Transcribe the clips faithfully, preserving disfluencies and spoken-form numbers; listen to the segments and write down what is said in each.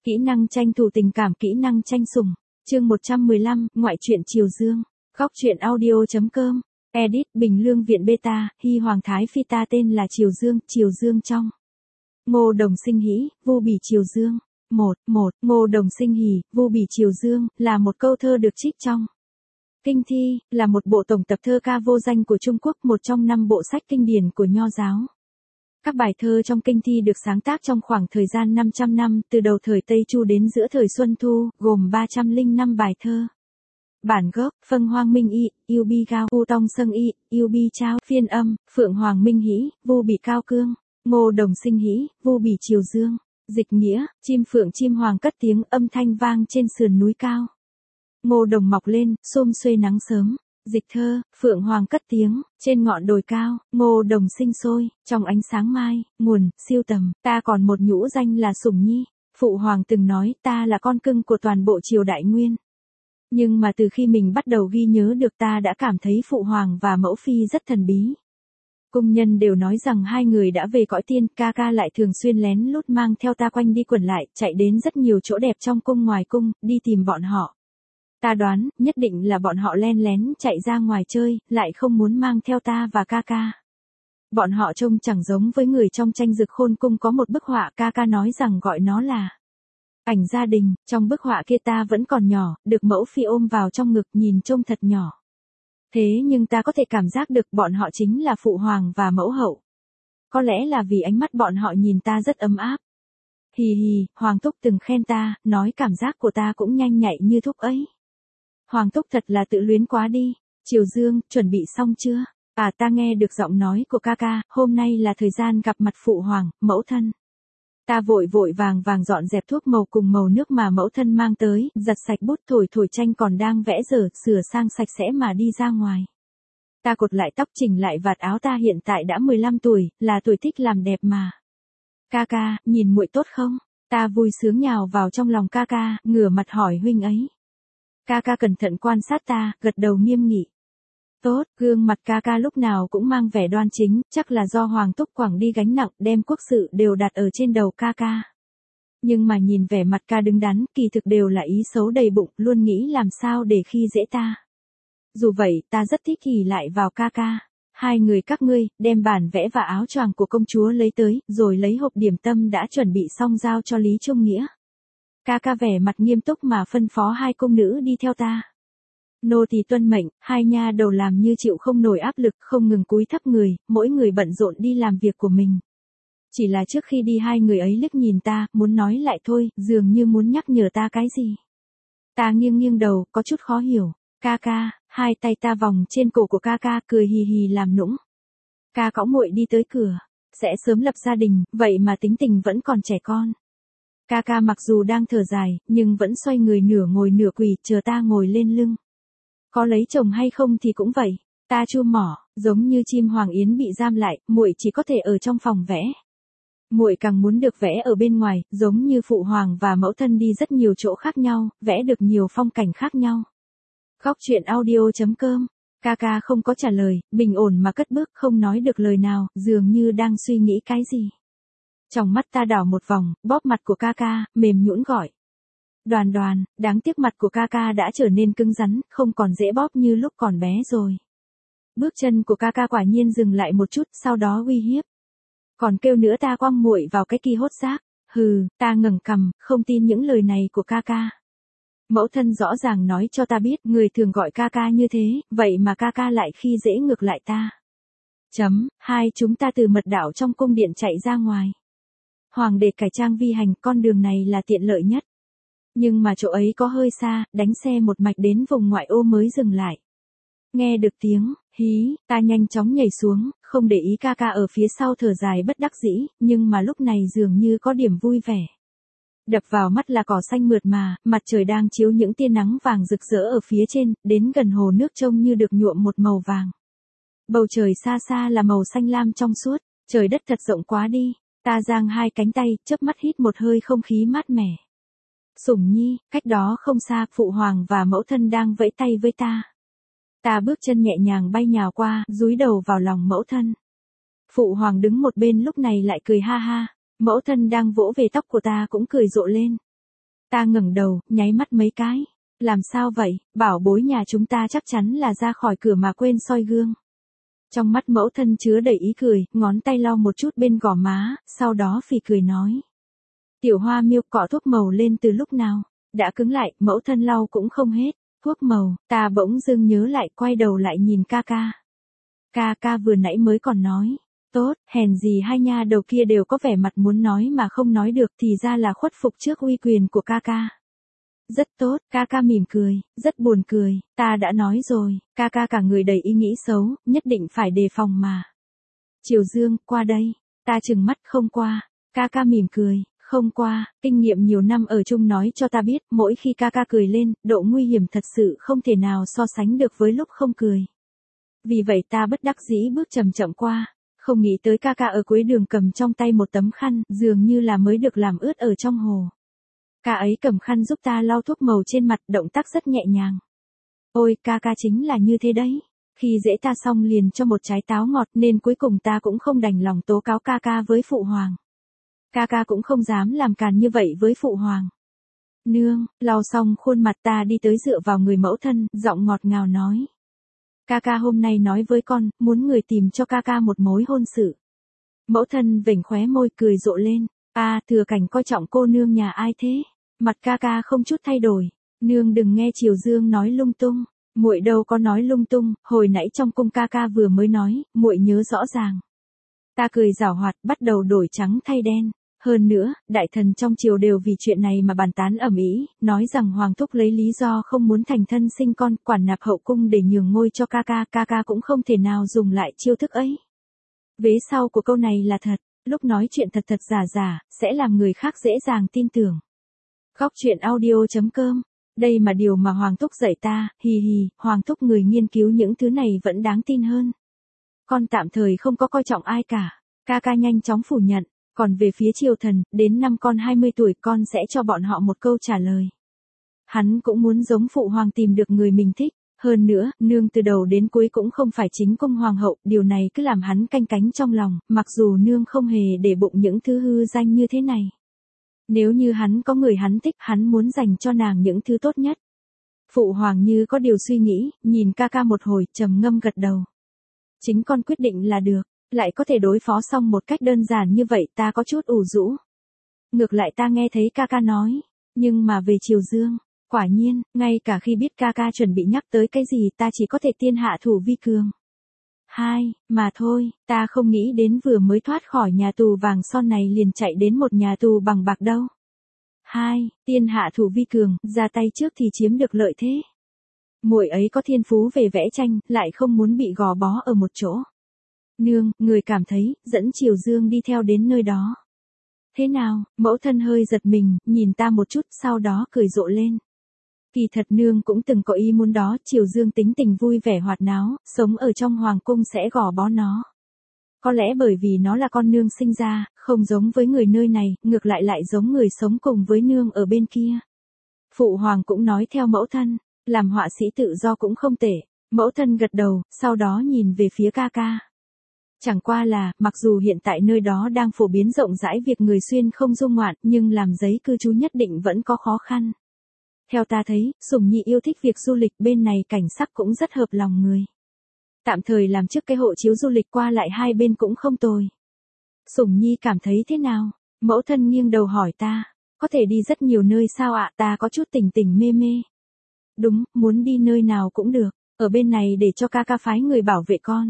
Kỹ năng tranh thủ tình cảm, kỹ năng tranh sủng. Chương một trăm mười lăm, ngoại truyện Triều Dương. Góc truyện audio chấm com. Edit Bình Lương Viện Beta, Hy Hoàng Thái Phi. Ta tên là Triều Dương, Triều Dương trong. Ngô Đồng Sinh Hỉ, Vu Bỉ Triều Dương. một. một. Ngô Đồng Sinh Hỉ, Vu Bỉ Triều Dương, là một câu thơ được trích trong Kinh Thi, là một bộ tổng tập thơ ca vô danh của Trung Quốc, một trong năm bộ sách kinh điển của Nho giáo. Các bài thơ trong Kinh Thi được sáng tác trong khoảng thời gian năm trăm năm, từ đầu thời Tây Chu đến giữa thời Xuân Thu, gồm ba trăm lẻ năm bài thơ. Bản gốc, Phân Hoang Minh Y, Yêu Bi Cao, U Tong Sâng Y, Yêu Bi Trao, phiên âm, Phượng Hoàng Minh Hỉ, Vu Bỉ Cao Cương, Ngô Đồng Sinh Hỉ, Vu Bỉ Triều Dương. Dịch nghĩa, chim phượng chim hoàng cất tiếng, âm thanh vang trên sườn núi cao. Ngô đồng mọc lên, xum xuê nắng sớm. Dịch thơ, phượng hoàng cất tiếng, trên ngọn đồi cao, ngô đồng sinh sôi, trong ánh sáng mai. Nguồn, siêu tầm, ta còn một nhũ danh là Sủng Nhi. Phụ hoàng từng nói ta là con cưng của toàn bộ triều Đại Nguyên. Nhưng mà từ khi mình bắt đầu ghi nhớ được, ta đã cảm thấy phụ hoàng và mẫu phi rất thần bí. Cung nhân đều nói rằng hai người đã về cõi tiên, ca ca lại thường xuyên lén lút mang theo ta quanh đi quẩn lại, chạy đến rất nhiều chỗ đẹp trong cung ngoài cung, đi tìm bọn họ. Ta đoán, nhất định là bọn họ len lén chạy ra ngoài chơi, lại không muốn mang theo ta và ca ca. Bọn họ trông chẳng giống với người trong tranh Dực Khôn Cung có một bức họa, ca ca nói rằng gọi nó là ảnh gia đình. Trong bức họa kia ta vẫn còn nhỏ, được mẫu phi ôm vào trong ngực, nhìn trông thật nhỏ. Thế nhưng ta có thể cảm giác được bọn họ chính là phụ hoàng và mẫu hậu. Có lẽ là vì ánh mắt bọn họ nhìn ta rất ấm áp. Hì hì, Hoàng Thúc từng khen ta, nói cảm giác của ta cũng nhanh nhạy như Thúc ấy. Hoàng Thúc thật là tự luyến quá đi. Triều Dương, chuẩn bị xong chưa? À, ta nghe được giọng nói của ca ca, hôm nay là thời gian gặp mặt phụ hoàng, mẫu thân. Ta vội vội vàng vàng dọn dẹp thuốc màu cùng màu nước mà mẫu thân mang tới, giặt sạch bút, thổi thổi tranh còn đang vẽ dở, sửa sang sạch sẽ mà đi ra ngoài. Ta cột lại tóc, chỉnh lại vạt áo, ta hiện tại đã mười lăm tuổi, là tuổi thích làm đẹp mà. Ca ca, nhìn muội tốt không? Ta vui sướng nhào vào trong lòng ca ca, ngửa mặt hỏi huynh ấy. Ca ca cẩn thận quan sát ta, gật đầu nghiêm nghị. Tốt, gương mặt ca ca lúc nào cũng mang vẻ đoan chính, chắc là do Hoàng Túc quẳng đi gánh nặng, đem quốc sự đều đặt ở trên đầu ca ca. Nhưng mà nhìn vẻ mặt ca đứng đắn, kỳ thực đều là ý xấu đầy bụng, luôn nghĩ làm sao để khi dễ ta. Dù vậy, ta rất thích ỷ lại vào ca ca. Hai người các ngươi, đem bản vẽ và áo choàng của công chúa lấy tới, rồi lấy hộp điểm tâm đã chuẩn bị xong giao cho Lý Trung Nghĩa. Ca ca vẻ mặt nghiêm túc mà phân phó hai cung nữ đi theo ta. Nô tỳ tuân mệnh, hai nha đầu làm như chịu không nổi áp lực, không ngừng cúi thấp người, mỗi người bận rộn đi làm việc của mình. Chỉ là trước khi đi hai người ấy liếc nhìn ta, muốn nói lại thôi, dường như muốn nhắc nhở ta cái gì. Ta nghiêng nghiêng đầu, có chút khó hiểu. Ca ca, hai tay ta vòng trên cổ của ca ca, cười hì hì làm nũng. Ca cõng muội đi tới cửa, sẽ sớm lập gia đình, vậy mà tính tình vẫn còn trẻ con. Ca ca mặc dù đang thở dài, nhưng vẫn xoay người nửa ngồi nửa quỳ, chờ ta ngồi lên lưng. Có lấy chồng hay không thì cũng vậy. Ta chua mỏ, giống như chim hoàng yến bị giam lại, muội chỉ có thể ở trong phòng vẽ. Muội càng muốn được vẽ ở bên ngoài, giống như phụ hoàng và mẫu thân đi rất nhiều chỗ khác nhau, vẽ được nhiều phong cảnh khác nhau. Góc truyện audio chấm com. Ca ca không có trả lời, bình ổn mà cất bước, không nói được lời nào, dường như đang suy nghĩ cái gì. Trong mắt ta đảo một vòng, bóp mặt của ca ca, mềm nhũn gọi. Đoàn Đoàn, đáng tiếc mặt của ca ca đã trở nên cứng rắn, không còn dễ bóp như lúc còn bé rồi. Bước chân của ca ca quả nhiên dừng lại một chút, sau đó uy hiếp. Còn kêu nữa ta quăng muội vào cái ki hốt xác. Hừ, ta ngẩng cằm, không tin những lời này của ca ca. Mẫu thân rõ ràng nói cho ta biết, người thường gọi ca ca như thế, vậy mà ca ca lại khi dễ ngược lại ta. Chấm, hai chúng ta từ mật đảo trong cung điện chạy ra ngoài. Hoàng đế cải trang vi hành, con đường này là tiện lợi nhất. Nhưng mà chỗ ấy có hơi xa, đánh xe một mạch đến vùng ngoại ô mới dừng lại. Nghe được tiếng, hí, ta nhanh chóng nhảy xuống, không để ý ca ca ở phía sau thở dài bất đắc dĩ, nhưng mà lúc này dường như có điểm vui vẻ. Đập vào mắt là cỏ xanh mượt mà, mặt trời đang chiếu những tia nắng vàng rực rỡ ở phía trên, đến gần hồ nước trông như được nhuộm một màu vàng. Bầu trời xa xa là màu xanh lam trong suốt, trời đất thật rộng quá đi. Ta giang hai cánh tay, chớp mắt hít một hơi không khí mát mẻ. Sủng Nhi, cách đó không xa, phụ hoàng và mẫu thân đang vẫy tay với ta. Ta bước chân nhẹ nhàng bay nhào qua, dúi đầu vào lòng mẫu thân. Phụ hoàng đứng một bên lúc này lại cười ha ha, mẫu thân đang vỗ về tóc của ta cũng cười rộ lên. Ta ngẩng đầu, nháy mắt mấy cái. Làm sao vậy, bảo bối nhà chúng ta chắc chắn là ra khỏi cửa mà quên soi gương. Trong mắt mẫu thân chứa đầy ý cười, ngón tay lau một chút bên gò má, sau đó phì cười nói. Tiểu Hoa Miêu, cọ thuốc màu lên từ lúc nào? Đã cứng lại, mẫu thân lau cũng không hết. Thuốc màu, ta bỗng dưng nhớ lại, quay đầu lại nhìn ca ca. Ca ca vừa nãy mới còn nói. Tốt, hèn gì hai nha đầu kia đều có vẻ mặt muốn nói mà không nói được, thì ra là khuất phục trước uy quyền của ca ca. Rất tốt, ca ca mỉm cười, rất buồn cười, ta đã nói rồi, ca ca cả người đầy ý nghĩ xấu, nhất định phải đề phòng mà. Triều Dương, qua đây, ta trừng mắt không qua, ca ca mỉm cười, không qua, kinh nghiệm nhiều năm ở chung nói cho ta biết, mỗi khi ca ca cười lên, độ nguy hiểm thật sự không thể nào so sánh được với lúc không cười. Vì vậy ta bất đắc dĩ bước chậm chậm qua, không nghĩ tới ca ca ở cuối đường cầm trong tay một tấm khăn, dường như là mới được làm ướt ở trong hồ. Ca ấy cầm khăn giúp ta lau thuốc màu trên mặt, động tác rất nhẹ nhàng. Ôi, ca ca chính là như thế đấy. Khi dễ ta xong liền cho một trái táo ngọt nên cuối cùng ta cũng không đành lòng tố cáo ca ca với phụ hoàng. Ca ca cũng không dám làm càn như vậy với phụ hoàng. Nương, lau xong khuôn mặt ta đi tới dựa vào người mẫu thân, giọng ngọt ngào nói. Ca ca hôm nay nói với con, muốn người tìm cho ca ca một mối hôn sự. Mẫu thân vểnh khóe môi cười rộ lên. À, Thừa Cảnh coi trọng cô nương nhà ai thế? Mặt ca ca không chút thay đổi. Nương đừng nghe Triều Dương nói lung tung. Muội đâu có nói lung tung, hồi nãy trong cung ca ca vừa mới nói, muội nhớ rõ ràng. Ta cười giảo hoạt, bắt đầu đổi trắng thay đen. Hơn nữa, đại thần trong triều đều vì chuyện này mà bàn tán ầm ĩ, nói rằng hoàng thúc lấy lý do không muốn thành thân sinh con, quản nạp hậu cung để nhường ngôi cho ca ca, ca ca cũng không thể nào dùng lại chiêu thức ấy. Vế sau của câu này là thật, lúc nói chuyện thật thật giả giả, sẽ làm người khác dễ dàng tin tưởng. Góc truyện audio chấm com. Đây mà điều mà Hoàng Thúc dạy ta, hì hì, Hoàng Thúc người nghiên cứu những thứ này vẫn đáng tin hơn. Con tạm thời không có coi trọng ai cả. Ca ca nhanh chóng phủ nhận. Còn về phía Triều Thần, đến năm con hai mươi tuổi con sẽ cho bọn họ một câu trả lời. Hắn cũng muốn giống phụ hoàng tìm được người mình thích. Hơn nữa, nương từ đầu đến cuối cũng không phải chính cung hoàng hậu, điều này cứ làm hắn canh cánh trong lòng, mặc dù nương không hề để bụng những thứ hư danh như thế này. Nếu như hắn có người hắn thích, hắn muốn dành cho nàng những thứ tốt nhất. Phụ hoàng như có điều suy nghĩ, nhìn ca ca một hồi, trầm ngâm gật đầu. Chính con quyết định là được, lại có thể đối phó xong một cách đơn giản như vậy, ta có chút ủ rũ. Ngược lại ta nghe thấy ca ca nói, nhưng mà về Triều Dương, quả nhiên, ngay cả khi biết ca ca chuẩn bị nhắc tới cái gì ta chỉ có thể tiên hạ thủ vi cường. Hai, mà thôi, ta không nghĩ đến vừa mới thoát khỏi nhà tù vàng son này liền chạy đến một nhà tù bằng bạc đâu. Hai, tiên hạ thủ vi cường, ra tay trước thì chiếm được lợi thế. Muội ấy có thiên phú về vẽ tranh, lại không muốn bị gò bó ở một chỗ. Nương, người cảm thấy, dẫn Triều Dương đi theo đến nơi đó. Thế nào, mẫu thân hơi giật mình, nhìn ta một chút, sau đó cười rộ lên. Kỳ thật nương cũng từng có ý muốn đó, Triều Dương tính tình vui vẻ hoạt náo, sống ở trong hoàng cung sẽ gò bó nó. Có lẽ bởi vì nó là con nương sinh ra, không giống với người nơi này, ngược lại lại giống người sống cùng với nương ở bên kia. Phụ hoàng cũng nói theo mẫu thân, làm họa sĩ tự do cũng không tệ. Mẫu thân gật đầu, sau đó nhìn về phía ca ca. Chẳng qua là, mặc dù hiện tại nơi đó đang phổ biến rộng rãi việc người xuyên không dung ngoạn, nhưng làm giấy cư trú nhất định vẫn có khó khăn. Theo ta thấy, Sùng Nhi yêu thích việc du lịch, bên này cảnh sắc cũng rất hợp lòng người. Tạm thời làm trước cái hộ chiếu du lịch qua lại hai bên cũng không tồi. Sùng Nhi cảm thấy thế nào? Mẫu thân nghiêng đầu hỏi ta. Có thể đi rất nhiều nơi sao ạ? Ta có chút tỉnh tỉnh mê mê. Đúng, muốn đi nơi nào cũng được. Ở bên này để cho ca ca phái người bảo vệ con.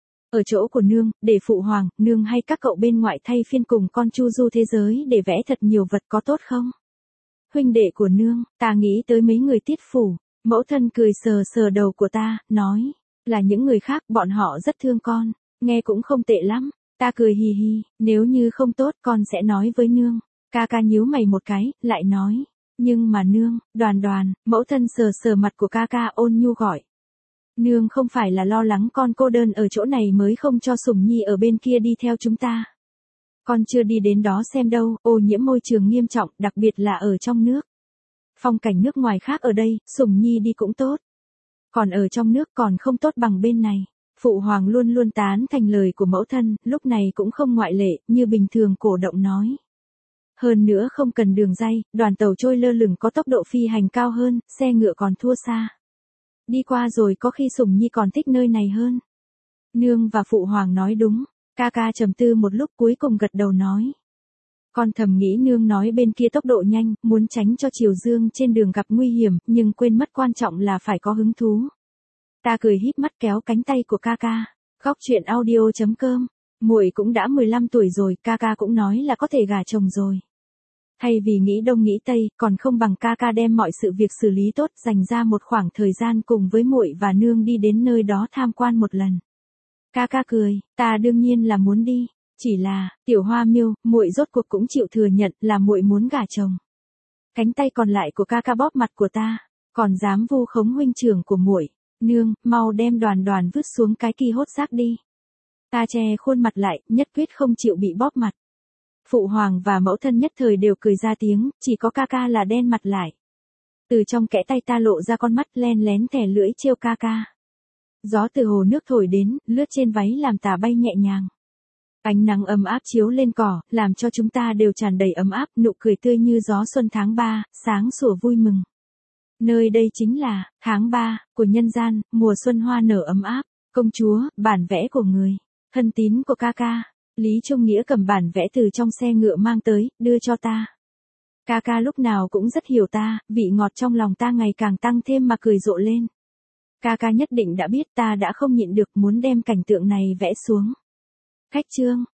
Ở chỗ của nương, để phụ hoàng, nương hay các cậu bên ngoại thay phiên cùng con chu du thế giới để vẽ thật nhiều vật có tốt không? Huynh đệ của nương, ta nghĩ tới mấy người tiết phủ. Mẫu thân cười sờ sờ đầu của ta, nói. Là những người khác, bọn họ rất thương con. Nghe cũng không tệ lắm. Ta cười hì hì, nếu như không tốt con sẽ nói với nương. Ca ca nhíu mày một cái, lại nói. Nhưng mà nương, Đoàn Đoàn, mẫu thân sờ sờ mặt của ca ca ôn nhu gọi. Nương không phải là lo lắng con cô đơn ở chỗ này mới không cho Sùng Nhi ở bên kia đi theo chúng ta. Con chưa đi đến đó xem đâu, ô nhiễm môi trường nghiêm trọng, đặc biệt là ở trong nước. Phong cảnh nước ngoài khác ở đây, Sùng Nhi đi cũng tốt. Còn ở trong nước còn không tốt bằng bên này. Phụ hoàng luôn luôn tán thành lời của mẫu thân, lúc này cũng không ngoại lệ, như bình thường cổ động nói. hơn nữa không cần đường ray, đoàn tàu trôi lơ lửng có tốc độ phi hành cao hơn, xe ngựa còn thua xa. Đi qua rồi có khi Sùng Nhi còn thích nơi này hơn. Nương và Phụ Hoàng nói đúng, ca ca trầm tư một lúc cuối cùng gật đầu nói. Con thầm nghĩ nương nói bên kia tốc độ nhanh, muốn tránh cho Triều Dương trên đường gặp nguy hiểm, nhưng quên mất quan trọng là phải có hứng thú. Ta cười híp mắt kéo cánh tay của ca ca. Góc truyện audio chấm com. Muội cũng đã mười lăm tuổi rồi, ca ca cũng nói là có thể gả chồng rồi. Thay vì nghĩ đông nghĩ tây, còn không bằng ca ca đem mọi sự việc xử lý tốt, dành ra một khoảng thời gian cùng với muội và nương đi đến nơi đó tham quan một lần. Ca ca cười, ta đương nhiên là muốn đi, chỉ là, Tiểu Hoa Miêu, muội rốt cuộc cũng chịu thừa nhận là muội muốn gả chồng. Cánh tay còn lại của ca ca bóp mặt của ta, còn dám vu khống huynh trưởng của muội. Nương, mau đem Đoàn Đoàn vứt xuống cái kỳ hốt xác đi. Ta che khuôn mặt lại, nhất quyết không chịu bị bóp mặt. Phụ hoàng và mẫu thân nhất thời đều cười ra tiếng, chỉ có ca ca là đen mặt lại. Từ trong kẽ tay ta lộ ra con mắt len lén thè lưỡi trêu ca ca. Gió từ hồ nước thổi đến, lướt trên váy làm tà bay nhẹ nhàng. Ánh nắng ấm áp chiếu lên cỏ, làm cho chúng ta đều tràn đầy ấm áp, nụ cười tươi như gió xuân tháng ba, sáng sủa vui mừng. Nơi đây chính là, tháng ba, của nhân gian, mùa xuân hoa nở ấm áp. Công chúa, bản vẽ của người, thân tín của ca ca. Lý Trung Nghĩa cầm bản vẽ từ trong xe ngựa mang tới, đưa cho ta. Ca ca lúc nào cũng rất hiểu ta, vị ngọt trong lòng ta ngày càng tăng thêm mà cười rộ lên. Ca ca nhất định đã biết ta đã không nhịn được muốn đem cảnh tượng này vẽ xuống. Khách trương,